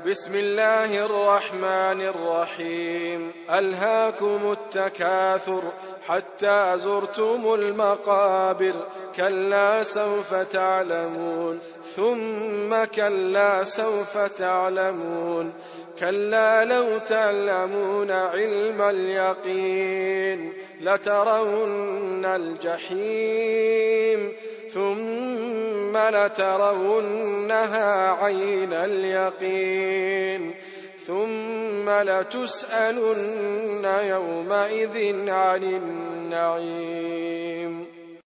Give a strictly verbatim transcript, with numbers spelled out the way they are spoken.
بسم الله الرحمن الرحيم. ألهاكم التكاثر حتى زرتم المقابر، كلا سوف تعلمون ثم كلا سوف تعلمون، كلا لو تعلمون علم اليقين لترون الجحيم ثم لترونها عين اليقين ثم لتسألن يومئذ عن النعيم.